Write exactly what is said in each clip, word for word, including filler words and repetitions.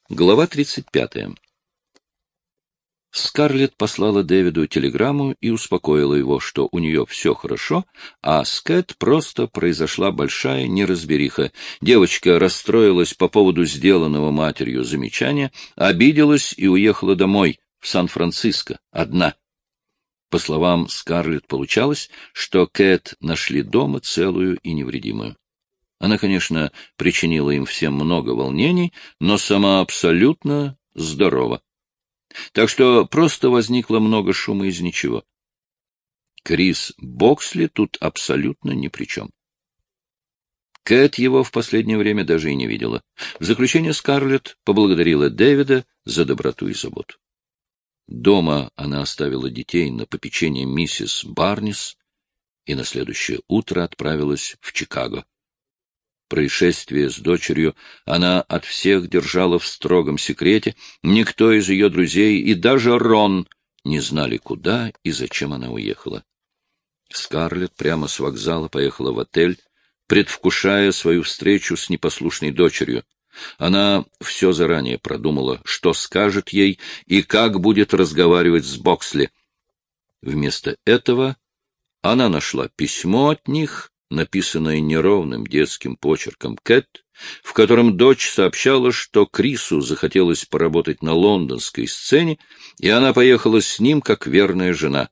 Глава тридцать пятая. Скарлетт послала Дэвиду телеграмму и успокоила его, что у нее все хорошо, а с Кэт просто произошла большая неразбериха. Девочка расстроилась по поводу сделанного матерью замечания, обиделась и уехала домой, в Сан-Франциско, одна. По словам Скарлетт, получалось, что Кэт нашли дома целую и невредимую. Она, конечно, причинила им всем много волнений, но сама абсолютно здорова. Так что просто возникло много шума из ничего. Крис Боксли тут абсолютно ни при чем. Кэт его в последнее время даже и не видела. В заключение Скарлетт поблагодарила Дэвида за доброту и заботу. Дома она оставила детей на попечение миссис Барнис и на следующее утро отправилась в Чикаго. Происшествие с дочерью она от всех держала в строгом секрете, никто из ее друзей и даже Рон не знали, куда и зачем она уехала. Скарлетт прямо с вокзала поехала в отель, предвкушая свою встречу с непослушной дочерью. Она все заранее продумала, что скажет ей и как будет разговаривать с Боксли. Вместо этого она нашла письмо от них, написанное неровным детским почерком Кэт, в котором дочь сообщала, что Крису захотелось поработать на лондонской сцене, и она поехала с ним как верная жена.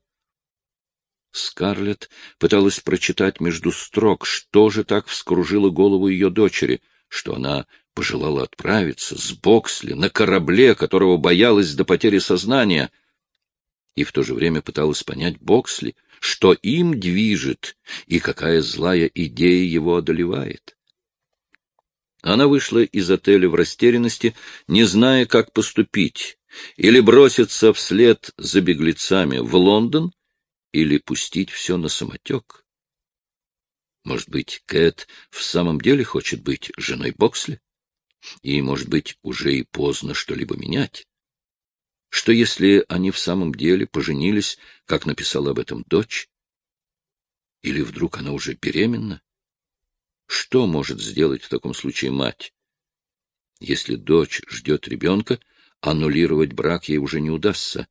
Скарлетт пыталась прочитать между строк, что же так вскружило голову ее дочери, что она пожелала отправиться с Боксли на корабле, которого боялась до потери сознания, и в то же время пыталась понять Боксли, что им движет и какая злая идея его одолевает. Она вышла из отеля в растерянности, не зная, как поступить, или броситься вслед за беглецами в Лондон, или пустить все на самотек. Может быть, Кэт в самом деле хочет быть женой Боксли? И, может быть, уже и поздно что-либо менять? Что если они в самом деле поженились, как написала об этом дочь? Или вдруг она уже беременна? Что может сделать в таком случае мать? Если дочь ждет ребенка, аннулировать брак ей уже не удастся.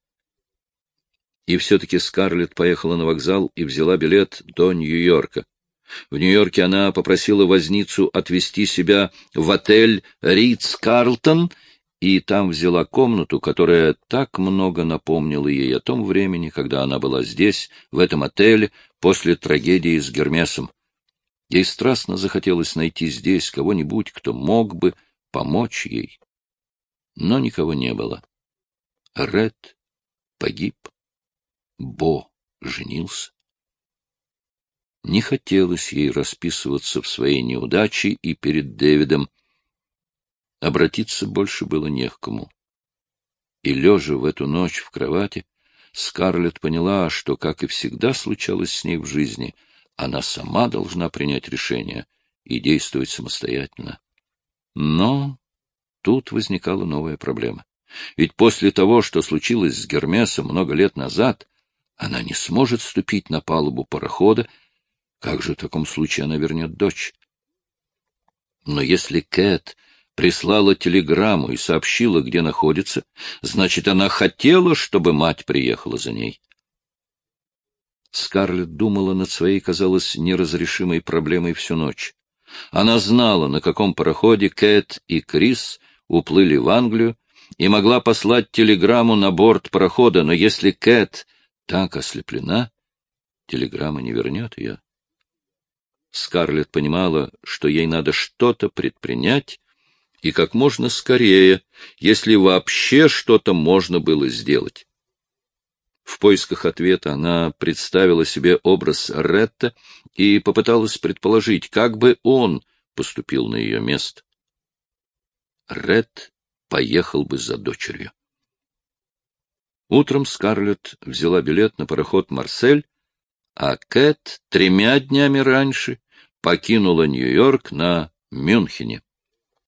И все-таки Скарлетт поехала на вокзал и взяла билет до Нью-Йорка. В Нью-Йорке она попросила возницу отвезти себя в отель «Ритц-Карлтон», и там взяла комнату, которая так много напомнила ей о том времени, когда она была здесь, в этом отеле, после трагедии с Гермесом. Ей страстно захотелось найти здесь кого-нибудь, кто мог бы помочь ей. Но никого не было. Ред погиб. Бо женился. Не хотелось ей расписываться в своей неудаче и перед Дэвидом. Обратиться больше было не к кому. И, лежа в эту ночь в кровати, Скарлетт поняла, что, как и всегда случалось с ней в жизни, она сама должна принять решение и действовать самостоятельно. Но тут возникала новая проблема. Ведь после того, что случилось с Гермесом много лет назад, она не сможет ступить на палубу парохода. Как же в таком случае она вернет дочь? Но если Кэт прислала телеграмму и сообщила, где находится, значит, она хотела, чтобы мать приехала за ней. Скарлетт думала над своей, казалось, неразрешимой проблемой всю ночь. Она знала, на каком пароходе Кэт и Крис уплыли в Англию, и могла послать телеграмму на борт парохода, но если Кэт так ослеплена, телеграмма не вернет ее. Скарлетт понимала, что ей надо что-то предпринять, и как можно скорее, если вообще что-то можно было сделать. В поисках ответа она представила себе образ Ретта и попыталась предположить, как бы он поступил на ее место. Ред поехал бы за дочерью. Утром Скарлетт взяла билет на пароход «Марсель», а Кэт тремя днями раньше покинула Нью-Йорк на Мюнхене.